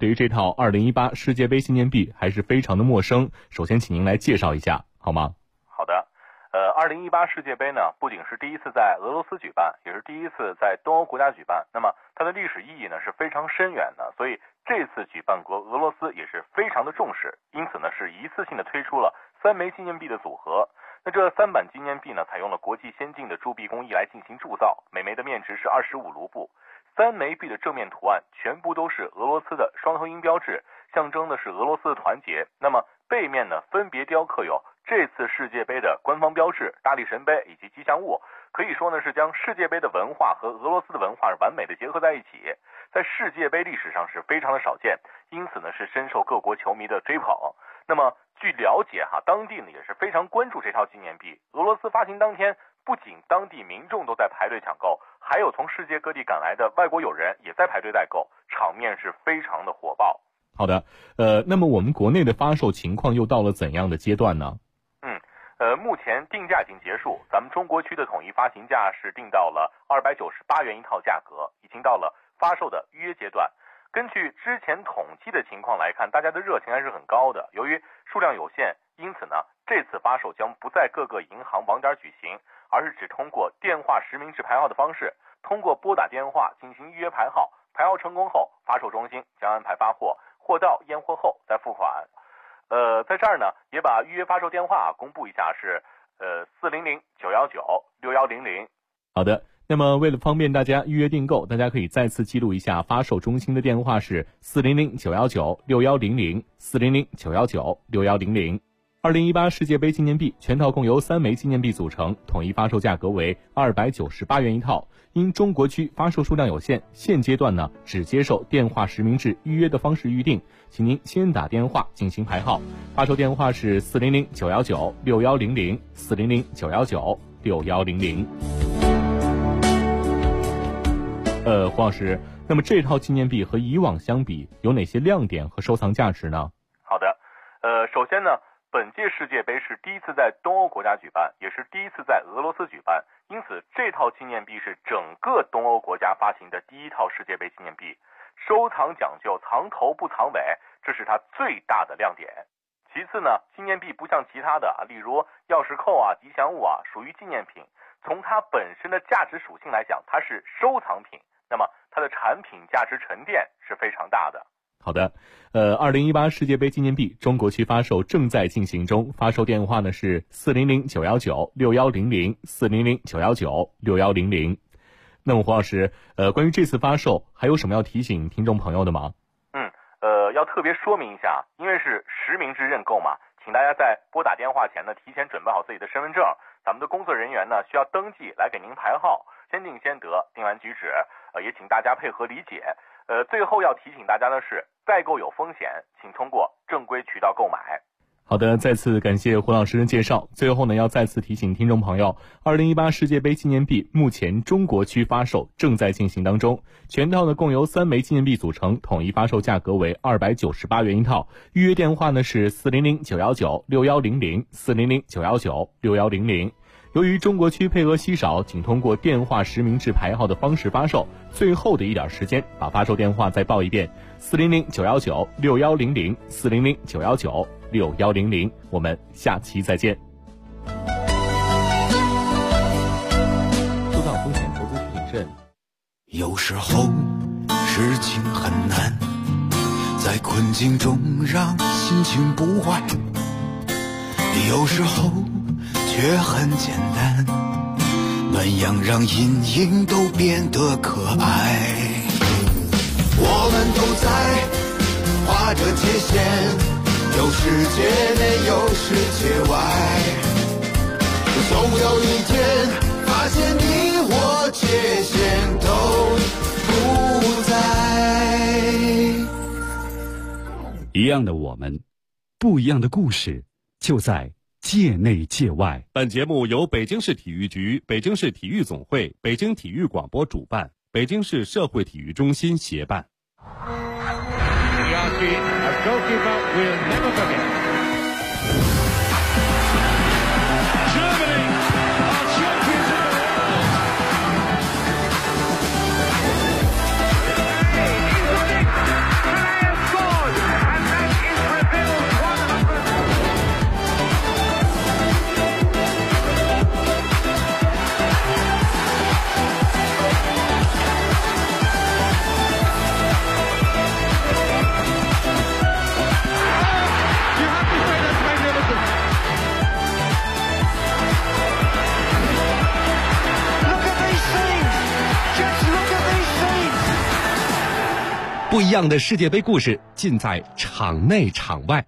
对于这套2018世界杯纪念币还是非常的陌生，首先请您来介绍一下好吗？ 好的，2018世界杯呢，不仅是第一次在俄罗斯举办，也是第一次在东欧国家举办。那么它的历史意义呢是非常深远的，所以这次举办国俄罗斯也是非常的重视，因此呢是一次性的推出了3枚纪念币的组合。那这3版纪念币呢，采用了国际先进的铸币工艺来进行铸造，每枚的面值是25卢布。3枚币的正面图案全部都是俄罗斯的双头鹰标志，象征的是俄罗斯的团结。那么背面呢，分别雕刻有这次世界杯的官方标志、大力神杯以及吉祥物，可以说呢是将世界杯的文化和俄罗斯的文化完美的结合在一起，在世界杯历史上是非常的少见，因此呢是深受各国球迷的追捧。那么据了解当地呢也是非常关注这套纪念币。俄罗斯发行当天，不仅当地民众都在排队抢购，还有从世界各地赶来的外国友人也在排队代购，场面是非常的火爆。 好的，那么我们国内的发售情况又到了怎样的阶段呢？ 目前定价已经结束，咱们中国区的统一发行价是定到了298元一套价格，已经到了发售的预约阶段。根据之前统计的情况来看，大家的热情还是很高的。由于数量有限，因此呢，这次发售将不在各个银行网点举行，而是只通过电话实名制排号的方式，通过拨打电话进行预约排号，排号成功后，发售中心将安排发货，货到验货后再付款。在这儿呢，也把预约发售电话公布一下，是400-919-6100。 好的，那么为了方便大家预约订购，大家可以再次记录一下发售中心的电话是400-919-6100 400-919-6100。2018世界杯纪念币全套共由3枚纪念币组成，统一发售价格为298元一套。因中国区发售数量有限，现阶段呢只接受电话实名制预约的方式预定，请您先打电话进行排号。发售电话是400-919-6100 400-919-6100。黄老师，那么这套纪念币和以往相比，有哪些亮点和收藏价值呢？ 好的，首先呢，本届世界杯是第一次在东欧国家举办，也是第一次在俄罗斯举办，因此这套纪念币是整个东欧国家发行的第一套世界杯纪念币。收藏讲究藏头不藏尾，这是它最大的亮点。其次呢，纪念币不像其他的例如钥匙扣吉祥物属于纪念品，从它本身的价值属性来讲，它是收藏品，那么它的产品价值沉淀是非常大的。 好的，2018世界杯纪念币中国区发售正在进行中，发售电话呢是400-919-6100 400-919-6100。那么黄老师，关于这次发售还有什么要提醒听众朋友的吗？ 要特别说明一下，因为是实名制认购嘛，请大家在拨打电话前呢，提前准备好自己的身份证，咱们的工作人员呢需要登记来给您排号，先定先得，定完举止，也请大家配合理解。最后要提醒大家的是，代购有风险，请通过正规渠道购买。 好的，再次感谢胡老师的介绍。最后呢，要再次提醒听众朋友，2018世界杯纪念币目前中国区发售正在进行当中，全套呢共由3枚纪念币组成，统一发售价格为298元一套。预约电话呢是400-919-6100 400-919-6100。由于中国区配额稀少，仅通过电话实名制排号的方式发售，最后的一点时间，把发售电话再报一遍：400-919-6100 400-919-6100。我们下期再见。收到风险投资需谨慎。 有时候事情很难，在困境中让心情不坏，有时候却很简单，暖阳让阴影都变得可爱。我们都在画着界限，有世界内有世界外，总有一天发现你我界限都不在。 一样的我们，不一样的故事，就在界内界外。 本节目由北京市体育局、北京市体育总会、北京体育广播主办，北京市社会体育中心协办。 不一样的世界杯故事尽在场内场外。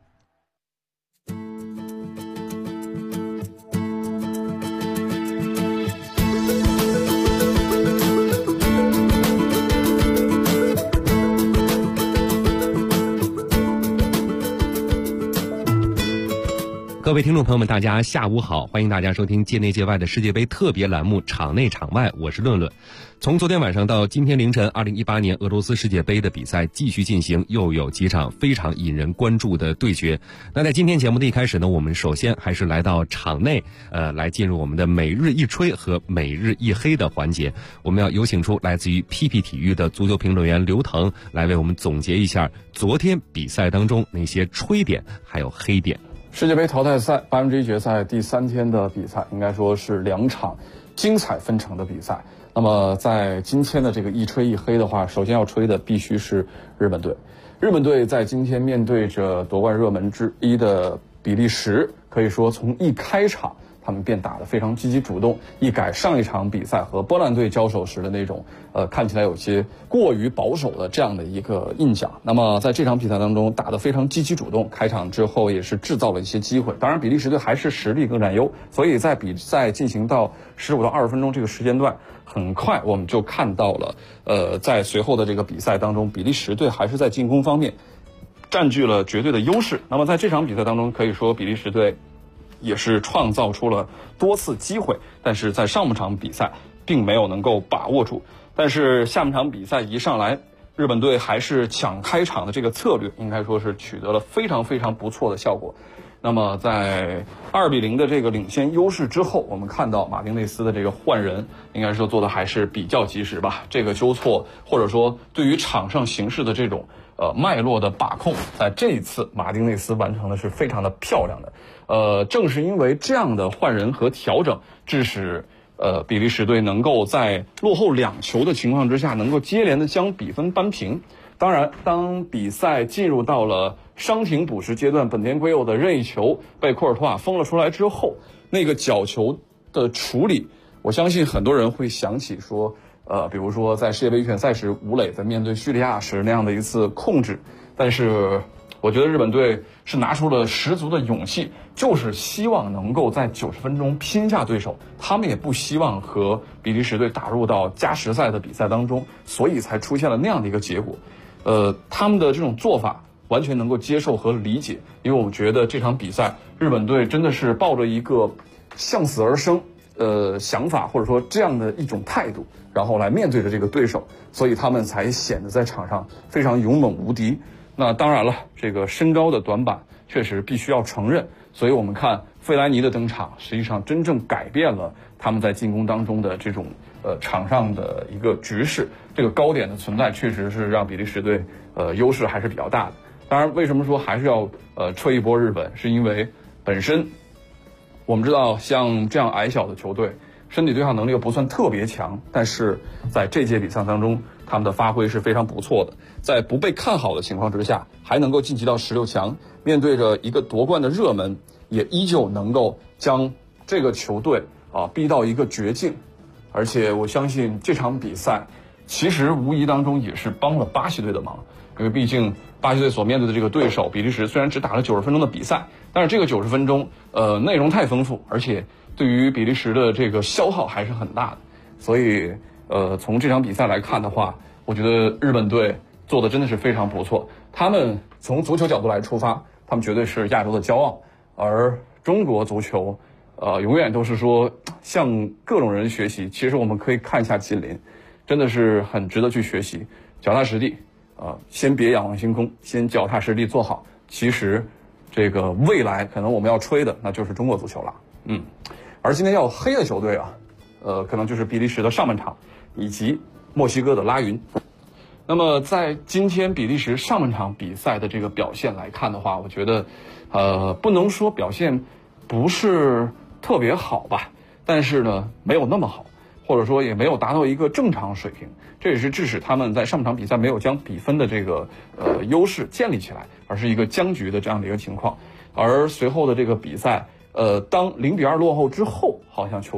各位听众朋友们，大家下午好，欢迎大家收听界内界外的世界杯特别栏目《场内场外》，我是论论。从昨天晚上到今天凌晨，2018年俄罗斯世界杯的比赛继续进行，又有几场非常引人关注的对决。那在今天节目的一开始呢，我们首先还是来到场内，来进入我们的每日一吹和每日一黑的环节。我们要有请出来自于 PP 体育的足球评论员刘腾，来为我们总结一下昨天比赛当中那些吹点还有黑点。 世界杯淘汰赛1/8决赛第3天的比赛，应该说是2场精彩纷呈的比赛。那么在今天的这个一吹一黑的话，首先要吹的必须是日本队。日本队在今天面对着夺冠热门之一的比利时，可以说从一开场他们便打得非常积极主动，一改上一场比赛和波兰队交手时的那种看起来有些过于保守的这样的一个印象。那么在这场比赛当中打得非常积极主动，开场之后也是制造了一些机会。当然比利时队还是实力更占优，所以在比赛进行到15到20分钟这个时间段，很快我们就看到了在随后的这个比赛当中，比利时队还是在进攻方面占据了绝对的优势。那么在这场比赛当中，可以说比利时队也是创造出了多次机会，但是在上半场比赛并没有能够把握住。但是下半场比赛一上来，日本队还是抢开场的这个策略，应该说是取得了非常非常不错的效果。那么在2-0的这个领先优势之后，我们看到马丁内斯的这个换人，应该说做的还是比较及时吧。这个纠错或者说对于场上形势的这种脉络的把控，在这一次马丁内斯完成的是非常的漂亮的。正是因为这样的换人和调整，致使比利时队能够在落后2球的情况之下，能够接连的将比分扳平。当然，当比赛进入到了伤停补时阶段，本田圭佑的任意球被库尔图瓦封了出来之后，那个角球的处理，我相信很多人会想起说，比如说在世界杯预选赛时，吴磊在面对叙利亚时那样的一次控制。但是我觉得日本队是拿出了十足的勇气，就是希望能够在90分钟拼下对手，他们也不希望和比利时队打入到加时赛的比赛当中，所以才出现了那样的一个结果。他们的这种做法完全能够接受和理解，因为我觉得这场比赛日本队真的是抱着一个向死而生想法，或者说这样的一种态度，然后来面对着这个对手，所以他们才显得在场上非常勇猛无敌。那当然了，这个身高的短板确实必须要承认，所以我们看费莱尼的登场，实际上真正改变了他们在进攻当中的这种场上的一个局势。这个高点的存在确实是让比利时队优势还是比较大的。当然，为什么说还是要吹一波日本，是因为本身我们知道像这样矮小的球队，身体对抗能力又不算特别强，但是在这届比赛当中，他们的发挥是非常不错的。在不被看好的情况之下，还能够晋级到16强，面对着一个夺冠的热门，也依旧能够将这个球队逼到一个绝境。而且我相信这场比赛其实无疑当中也是帮了巴西队的忙，因为毕竟巴西队所面对的这个对手比利时虽然只打了90分钟的比赛，但是这个90分钟内容太丰富，而且对于比利时的这个消耗还是很大的。所以从这场比赛来看的话，我觉得日本队做的真的是非常不错。他们从足球角度来出发，他们绝对是亚洲的骄傲，而中国足球永远都是说向各种人学习。其实我们可以看一下近邻，真的是很值得去学习，脚踏实地先别仰望星空，先脚踏实地做好。其实这个未来可能我们要吹的那就是中国足球了。而今天要黑的球队可能就是比利时的上半场以及墨西哥的拉云。那么在今天比利时上半场比赛的这个表现来看的话，我觉得不能说表现不是特别好吧，但是呢没有那么好，或者说也没有达到一个正常水平。这也是致使他们在上半场比赛没有将比分的这个优势建立起来，而是一个僵局的这样的一个情况。而随后的这个比赛当0-2落后之后，好像球队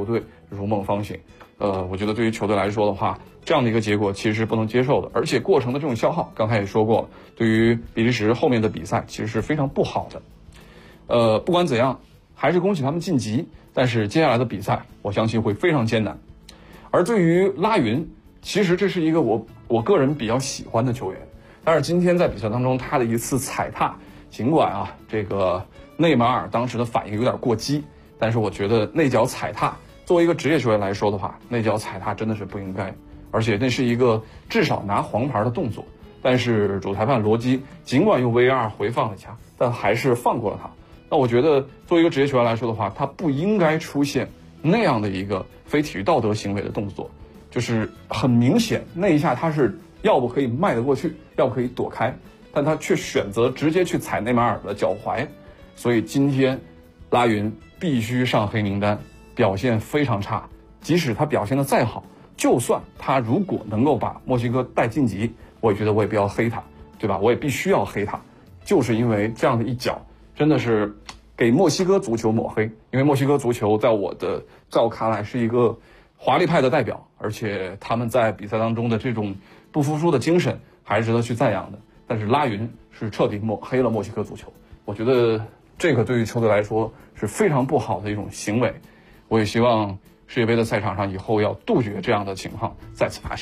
如梦方醒。我觉得对于球队来说的话，这样的一个结果其实是不能接受的，而且过程的这种消耗，刚才也说过，对于比利时后面的比赛其实是非常不好的。不管怎样，还是恭喜他们晋级，但是接下来的比赛我相信会非常艰难。而对于拉云，其实这是一个我个人比较喜欢的球员，但是今天在比赛当中他的一次踩踏，尽管这个内马尔当时的反应有点过激，但是我觉得那脚踩踏作为一个职业球员来说的话，那脚踩踏真的是不应该，而且那是一个至少拿黄牌的动作。但是主裁判罗基尽管用 VAR 回放了一下，但还是放过了他。那我觉得作为一个职业球员来说的话，他不应该出现那样的一个非体育道德行为的动作，就是很明显那一下他是要不可以迈得过去，要不可以躲开，但他却选择直接去踩内马尔的脚踝。所以今天拉云必须上黑名单，表现非常差。即使他表现得再好，就算他如果能够把墨西哥带晋级，我也觉得我也不要黑他，对吧？我也必须要黑他，就是因为这样的一脚真的是给墨西哥足球抹黑。因为墨西哥足球在我看来是一个华丽派的代表，而且他们在比赛当中的这种不服输的精神还是值得去赞扬的。但是拉云是彻底抹黑了墨西哥足球，我觉得这个对于球队来说是非常不好的一种行为。我也希望世界杯的赛场上以后要杜绝这样的情况再次发生。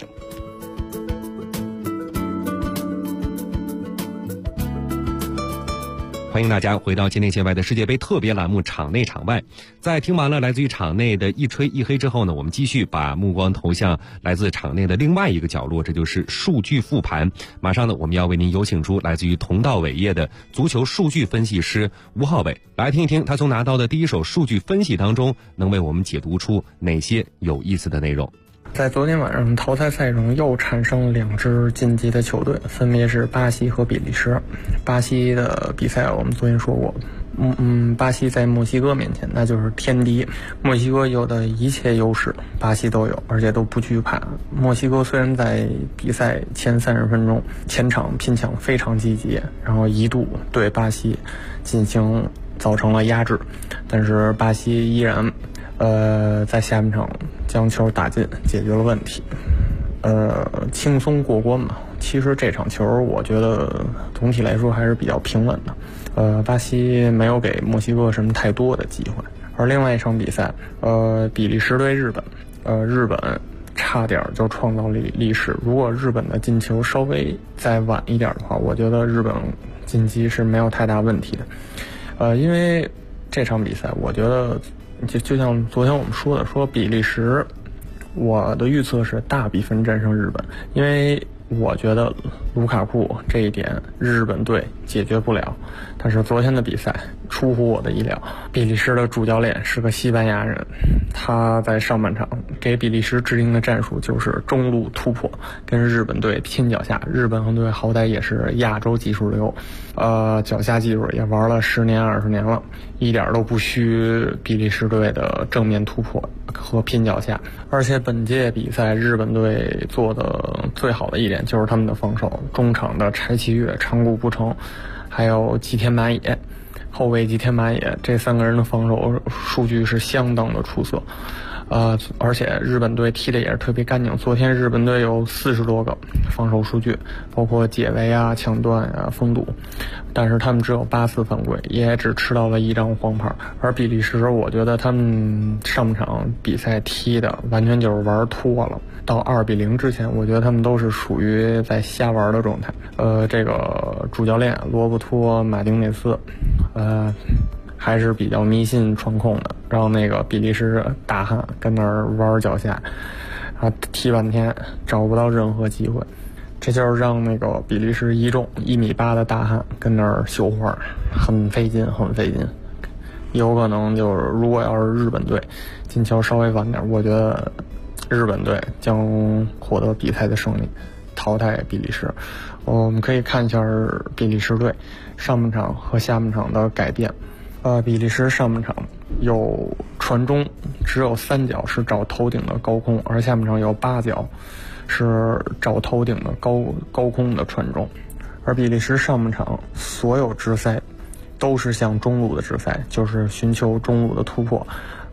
欢迎大家回到界内界外的世界杯特别栏目场内场外。在听完了来自于场内的一吹一黑之后呢，我们继续把目光投向来自场内的另外一个角落，这就是数据复盘。马上呢，我们要为您有请出来自于同道伟业的足球数据分析师吴浩伟，来听一听他从拿到的第一手数据分析当中能为我们解读出哪些有意思的内容。 在昨天晚上淘汰赛中又产生了2支晋级的球队，分别是巴西和比利时。巴西的比赛我们昨天说过，巴西在墨西哥面前那就是天敌，墨西哥有的一切优势巴西都有，而且都不惧怕。墨西哥虽然在比赛前30分钟前场拼抢非常积极，然后一度对巴西造成了压制，但是巴西依然在下半场将球打进，解决了问题，轻松过关嘛。其实这场球我觉得总体来说还是比较平稳的，巴西没有给墨西哥什么太多的机会。而另外一场比赛，比利时对日本，日本差点就创造了历史。如果日本的进球稍微再晚一点的话，我觉得日本晋级是没有太大问题的。因为这场比赛我觉得就像昨天我们说比利时，我的预测是大比分战胜日本，因为我觉得卢卡库这一点日本队解决不了。但是昨天的比赛出乎我的意料，比利时的主教练是个西班牙人，他在上半场给比利时制定的战术就是中路突破，跟日本队拼脚下。日本队好歹也是亚洲技术流，脚下技术也玩了10年20年了，一点都不虚比利时队的正面突破和拼脚下。而且本届比赛日本队做的最好的一点就是他们的防守，中场的柴崎岳、长谷部诚还有吉田麻也，后卫吉田麻也，这3个人的防守数据是相当的出色。而且日本队踢的也是特别干净，昨天日本队有40多个防守数据，包括解围啊、抢断啊、封堵，但是他们只有8次犯规，也只吃到了1张黄牌。而比利时我觉得他们上场比赛踢的完全就是玩脱了，到2-0之前我觉得他们都是属于在瞎玩的状态。这个主教练罗伯托马丁内斯还是比较迷信传控的，让那个比利时大汉跟那儿玩脚下，踢半天找不到任何机会，这就是让那个比利时1米8的大汉跟那儿绣花，很费劲。有可能就是如果要是日本队进球稍微晚点，我觉得日本队将获得比赛的胜利，淘汰比利时。我们可以看一下比利时队上半场和下半场的改变。比利时上半场有传中只有3脚是找头顶的高空，而下半场有8脚是找头顶的高空的传中。而比利时上半场所有直塞都是向中路的直塞，就是寻求中路的突破。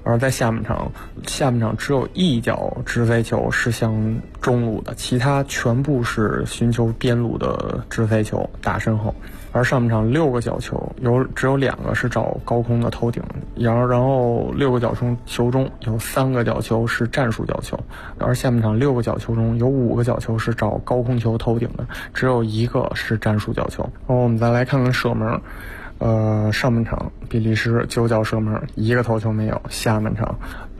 而在下半场只有一脚直飞球是向中路的，其他全部是寻求边路的直飞球打身后。而上半场6个角球只有2个是找高空的头顶，然后6个角球中有3个角球是战术角球，而下半场6个角球中有5个角球是找高空球头顶的，只有1个是战术角球。然后我们再来看看射门。上半场比利时9脚射门1个头球没有，下半场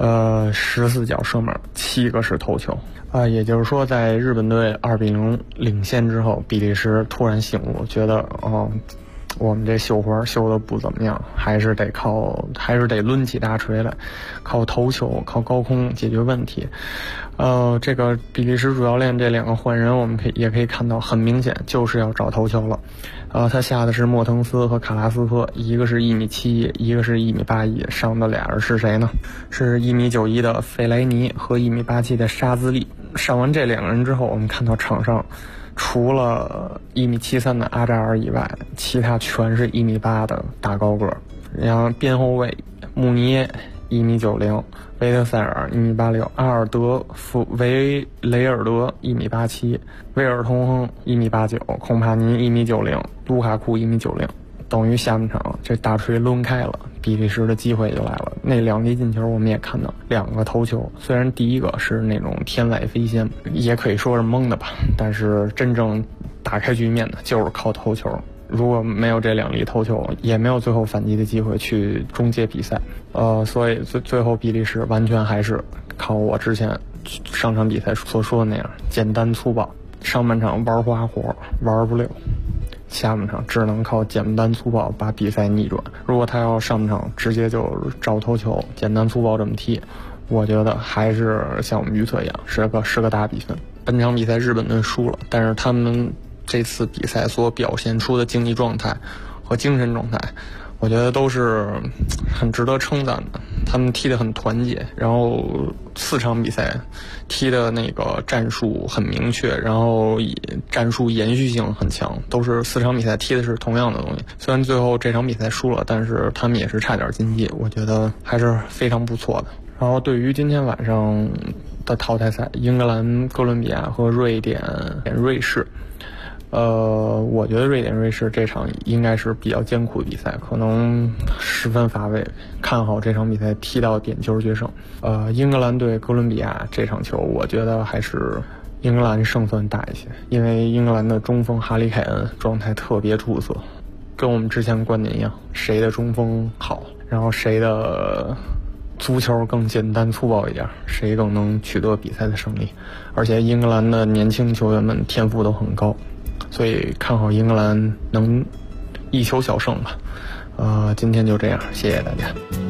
14脚射门7个是头球。也就是说在日本队2-0领先之后，比利时突然醒悟，觉得我们这绣花绣的不怎么样，还是得抡起大锤来，靠头球靠高空解决问题。这个比利时主教练这2个换人，我们也可以看到，很明显就是要找头球了。他下的是莫腾斯和卡拉斯科，一个是1.71米，一个是1.81米，上的俩人是谁呢？是1.91米的费莱尼和1.87米的沙兹利。上完这2个人之后，我们看到场上除了1.73米的阿扎尔以外，其他全是1.8米的大高个。然后边后卫穆尼耶1.90米，维特塞尔1.86米，阿尔德维雷尔德1.87米，威尔通亨1.89米，孔帕尼1.90米，卢卡库1.90米。等于下半场这大锤抡开了，比利时的机会就来了。那2粒进球我们也看到，2个头球，虽然第一个是那种天外飞仙，也可以说是蒙的吧，但是真正打开局面的就是靠头球。如果没有这2粒头球，也没有最后反击的机会去终结比赛。所以最后比利时完全还是靠我之前上场比赛所说的那样，简单粗暴。上半场玩花活玩不溜，下半场只能靠简单粗暴把比赛逆转。如果他要上半场直接就找头球简单粗暴这么踢，我觉得还是像我们预测一样是个大比分。本场比赛日本队输了，但是他们这次比赛所表现出的竞技状态和精神状态，我觉得都是很值得称赞的。他们踢得很团结，然后4场比赛踢的那个战术很明确，然后战术延续性很强，都是4场比赛踢的是同样的东西。虽然最后这场比赛输了，但是他们也是差点晋级，我觉得还是非常不错的。然后对于今天晚上的淘汰赛，英格兰、哥伦比亚和瑞典、瑞士。我觉得瑞典、瑞士这场应该是比较艰苦的比赛，可能十分乏味，看好这场比赛踢到点球决胜。英格兰对哥伦比亚这场球，我觉得还是英格兰胜算大一些，因为英格兰的中锋哈里凯恩状态特别出色，跟我们之前观点一样，谁的中锋好，然后谁的足球更简单粗暴一点，谁更能取得比赛的胜利。而且英格兰的年轻球员们天赋都很高，所以看好英格兰能一球小胜吧。今天就这样，谢谢大家。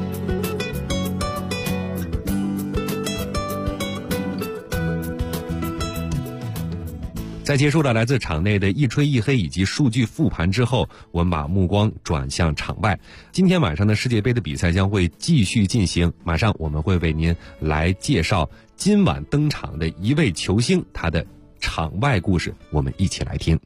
在结束了来自场内的一吹一黑以及数据复盘之后，我们把目光转向场外。今天晚上的世界杯的比赛将会继续进行，马上我们会为您来介绍今晚登场的一位球星，他的场外故事，我们一起来听。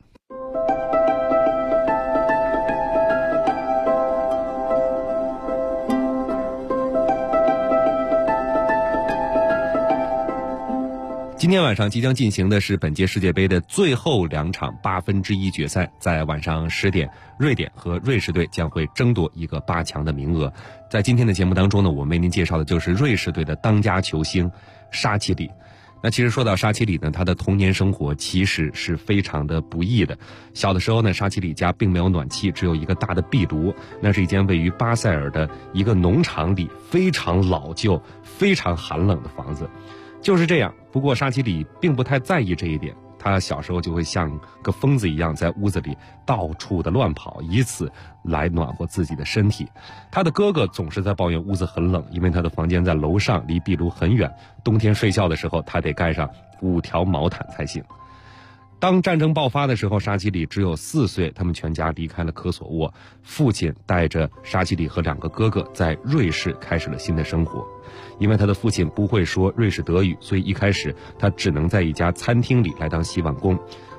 今天晚上即将进行的是本届世界杯的最后2场1/8决赛，在晚上10点，瑞典和瑞士队将会争夺一个8强的名额。在今天的节目当中呢，我们为您介绍的就是瑞士队的当家球星沙奇里。那其实说到沙奇里呢，他的童年生活其实是非常的不易的。小的时候呢，沙奇里家并没有暖气，只有一个大的壁炉，那是一间位于巴塞尔的一个农场里非常老旧、非常寒冷的房子。就是这样，不过沙奇里并不太在意这一点，他小时候就会像个疯子一样在屋子里到处的乱跑，以此来暖和自己的身体。他的哥哥总是在抱怨屋子很冷，因为他的房间在楼上，离壁炉很远，冬天睡觉的时候他得盖上5条毛毯才行。当战争爆发的时候，沙奇里只有4岁，他们全家离开了科索沃，父亲带着沙奇里和2个哥哥在瑞士开始了新的生活。因为他的父亲不会说瑞士德语，所以一开始他只能在一家餐厅里来当洗碗工。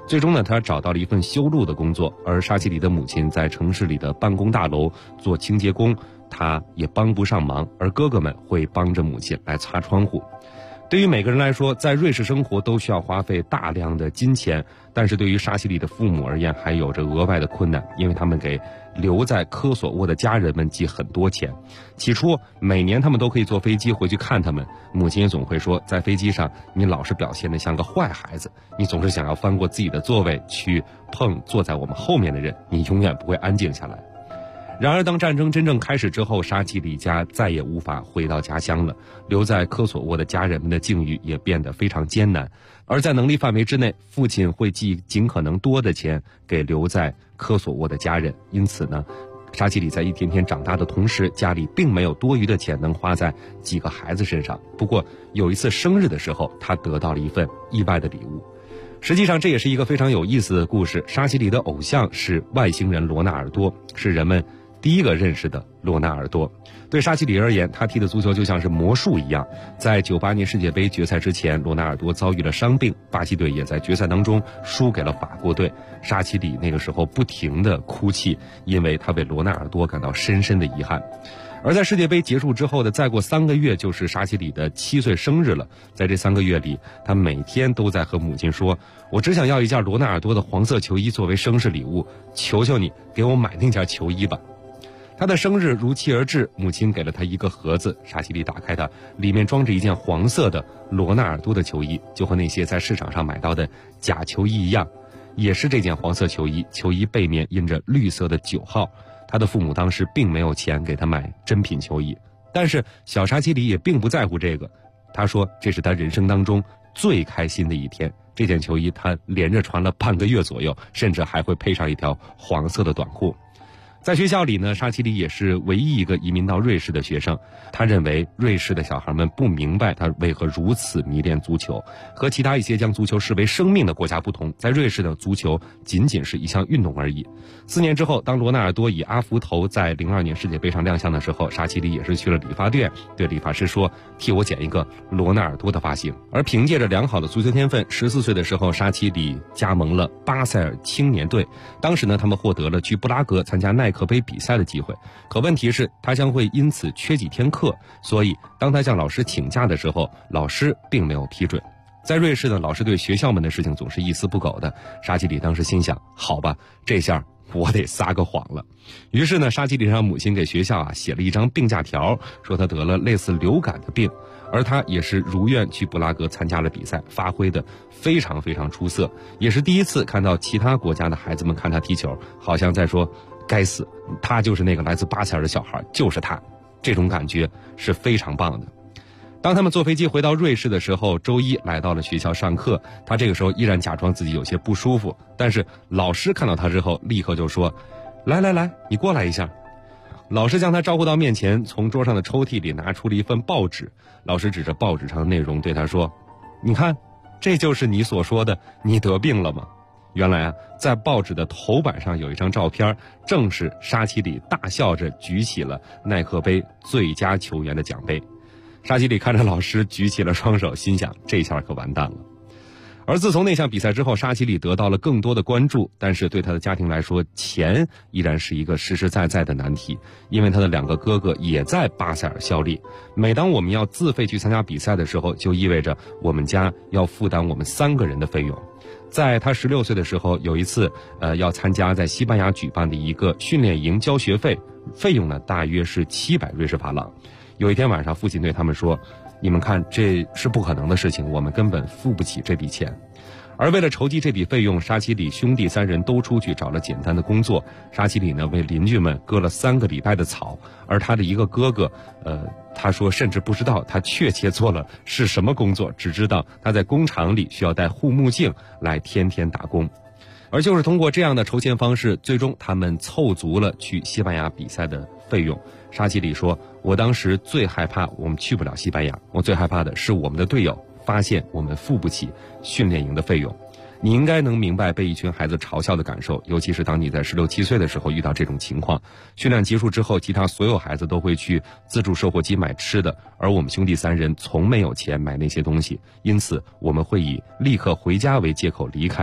最终呢，他找到了一份修路的工作，而沙奇里的母亲在城市里的办公大楼做清洁工，他也帮不上忙，而哥哥们会帮着母亲来擦窗户。对于每个人来说，在瑞士生活都需要花费大量的金钱，但是对于沙奇里的父母而言，还有着额外的困难，因为他们给留在科索沃的家人们寄很多钱。起初每年他们都可以坐飞机回去看他们，母亲也总会说，在飞机上你老是表现得像个坏孩子，你总是想要翻过自己的座位去碰坐在我们后面的人，你永远不会安静下来。然而当战争真正开始之后，沙奇里家再也无法回到家乡了，留在科索沃的家人们的境遇也变得非常艰难。而在能力范围之内，父亲会寄尽可能多的钱给留在科索沃的家人，因此呢，沙奇里在一天天长大的同时，家里并没有多余的钱能花在几个孩子身上。不过有一次生日的时候，他得到了一份意外的礼物。实际上这也是一个非常有意思的故事。沙奇里的偶像是外星人罗纳尔多，是人们第一个认识的罗纳尔多。对沙奇里而言，他踢的足球就像是魔术一样。在98年世界杯决赛之前，罗纳尔多遭遇了伤病，巴西队也在决赛当中输给了法国队。沙奇里那个时候不停地哭泣，因为他为罗纳尔多感到深深的遗憾。而在世界杯结束之后的再过3个月，就是沙奇里的7岁生日了。在这3个月里，他每天都在和母亲说，我只想要一件罗纳尔多的黄色球衣作为生日礼物，求求你给我买那件球衣吧。他的生日如期而至，母亲给了他一个盒子，沙奇里打开它，里面装着一件黄色的罗纳尔多的球衣，就和那些在市场上买到的假球衣一样，也是这件黄色球衣，球衣背面印着绿色的9号。他的父母当时并没有钱给他买真品球衣，但是小沙奇里也并不在乎这个，他说这是他人生当中最开心的一天。这件球衣他连着穿了半个月左右，甚至还会配上一条黄色的短裤。在学校里呢，沙奇里也是唯一一个移民到瑞士的学生。他认为瑞士的小孩们不明白他为何如此迷恋足球。和其他一些将足球视为生命的国家不同，在瑞士的足球仅仅是一项运动而已。4年之后，当罗纳尔多以阿福头在02年世界杯上亮相的时候，沙奇里也是去了理发店，对理发师说，替我剪一个罗纳尔多的发型。而凭借着良好的足球天分，14岁的时候，沙奇里加盟了巴塞尔青年队。当时呢，他们获得了去布拉格参加耐克杯比赛的机会，可问题是他将会因此缺几天课，所以当他向老师请假的时候，老师并没有批准。在瑞士呢，老师对学校们的事情总是一丝不苟的。沙奇里当时心想，好吧，这下我得撒个谎了。于是呢，沙奇里让母亲给学校写了一张病假条，说他得了类似流感的病，而他也是如愿去布拉格参加了比赛，发挥的非常非常出色，也是第一次看到其他国家的孩子们看他踢球，好像在说，该死，他就是那个来自巴塞尔的小孩，就是他。这种感觉是非常棒的。当他们坐飞机回到瑞士的时候，周一来到了学校上课，他这个时候依然假装自己有些不舒服，但是老师看到他之后立刻就说，来来来，你过来一下。老师将他招呼到面前，从桌上的抽屉里拿出了一份报纸。老师指着报纸上的内容对他说，你看，这就是你所说的你得病了吗？原来在报纸的头版上有一张照片，正是沙奇里大笑着举起了耐克杯最佳球员的奖杯。沙奇里看着老师举起了双手，心想，这下可完蛋了。而自从那项比赛之后，沙奇里得到了更多的关注，但是对他的家庭来说，钱依然是一个实实在在的难题，因为他的2个哥哥也在巴塞尔效力。每当我们要自费去参加比赛的时候，就意味着我们家要负担我们3个人的费用。在他16岁的时候，有一次要参加在西班牙举办的一个训练营，交学费，费用呢大约是700瑞士法郎。有一天晚上，父亲对他们说，你们看，这是不可能的事情，我们根本付不起这笔钱。而为了筹集这笔费用，沙奇里兄弟3人都出去找了简单的工作。沙奇里呢为邻居们割了3个礼拜的草，而他的一个哥哥他说甚至不知道他确切做了是什么工作，只知道他在工厂里需要戴护目镜来天天打工。而就是通过这样的筹钱方式，最终他们凑足了去西班牙比赛的费用。沙奇里说，我当时最害怕我们去不了西班牙，我最害怕的是我们的队友发现我们付不起训练营的费用。你应该能明白被一群孩子嘲笑的感受，尤其是当你在16、17岁的时候遇到这种情况。训练结束之后，其他所有孩子都会去自助售货机买吃的，而我们兄弟3人从没有钱买那些东西，因此我们会以立刻回家为借口离开。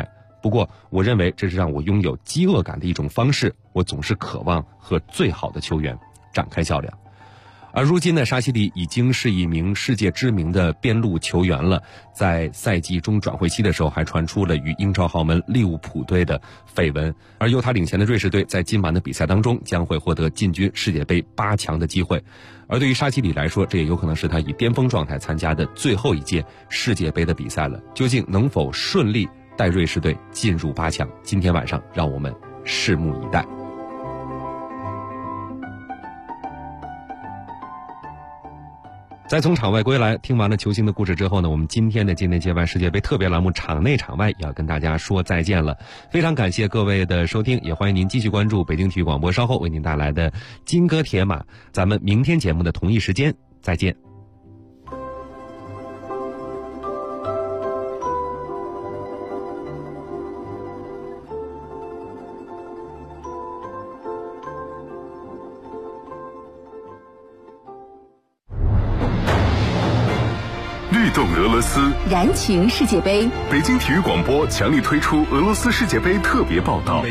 不过我认为这是让我拥有饥饿感的一种方式，我总是渴望和最好的球员展开较量。而如今呢，沙希里已经是一名世界知名的边路球员了。在赛季中转会期的时候，还传出了与英超豪门利物浦队的绯闻。而由他领衔的瑞士队在今晚的比赛当中将会获得进军世界杯8强的机会。而对于沙希里来说，这也有可能是他以巅峰状态参加的最后一届世界杯的比赛了。究竟能否顺利带瑞士队进入8强？今天晚上让我们拭目以待。在从场外归来，听完了球星的故事之后呢，我们今天的境内接外世界杯特别栏目场内场外也要跟大家说再见了。非常感谢各位的收听，也欢迎您继续关注北京体育广播稍后为您带来的金戈铁马。咱们明天节目的同一时间再见。 律动俄罗斯， 燃情世界杯。 北京体育广播强力推出俄罗斯世界杯特别报道。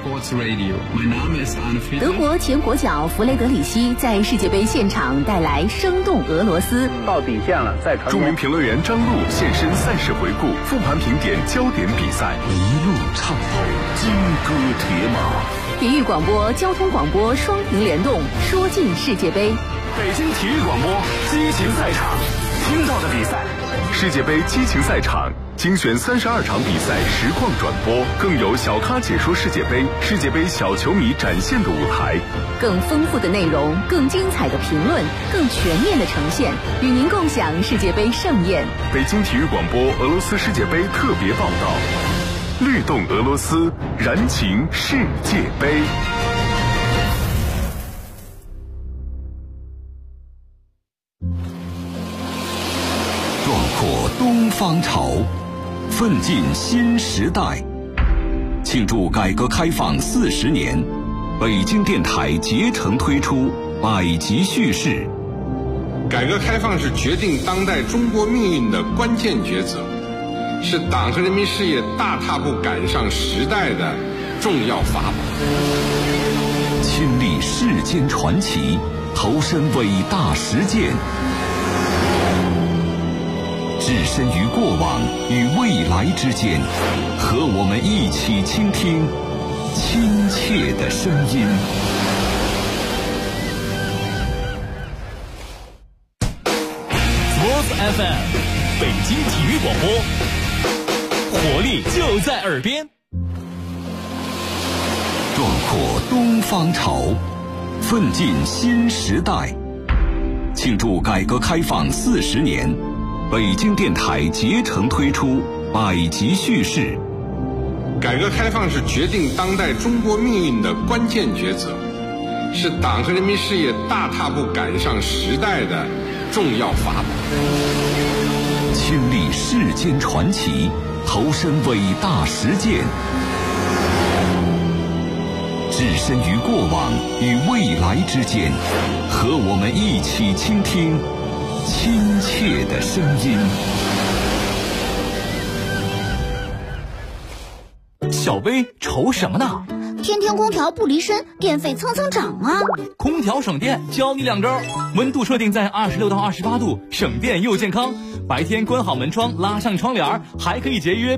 德国前国脚弗雷德里希在世界杯现场带来生动俄罗斯。 到底线了，再传。 著名评论员张璐现身赛事回顾，复盘评点焦点比赛，一路畅跑，金戈铁马。 体育广播、交通广播双屏联动，说尽世界杯。 北京体育广播激情赛场。听到的比赛，世界杯激情赛场精选32场比赛实况转播，更有小咖解说世界杯，世界杯小球迷展现的舞台， 更丰富的内容，更精彩的评论，更全面的呈现，与您共享世界杯盛宴。 北京体育广播俄罗斯世界杯特别报道，律动俄罗斯，燃情世界杯。 壮阔东方潮，奋进新时代。庆祝改革开放40年，北京电台竭诚推出百集叙事。 改革开放是决定当代中国命运的关键抉择，是党和人民事业大踏步赶上时代的重要法宝。 亲历世间传奇，投身伟大实践，置身于过往与未来之间，和我们一起倾听亲切的声音。 Sports FM， 北京体育广播，活力就在耳边。 壮阔东方潮，奋进新时代。庆祝改革开放40年，北京电台竭诚推出百集叙事。 改革开放是决定当代中国命运的关键抉择，是党和人民事业大踏步赶上时代的重要法宝。 亲历世间传奇，投身伟大实践，置身于过往与未来之间，和我们一起倾听亲切的声音。 小薇愁什么呢？ 天天空调不离身，电费蹭蹭涨啊！ 空调省电，教你2招：温度设定在26到28度，省电又健康；白天关好门窗，拉上窗帘，还可以节约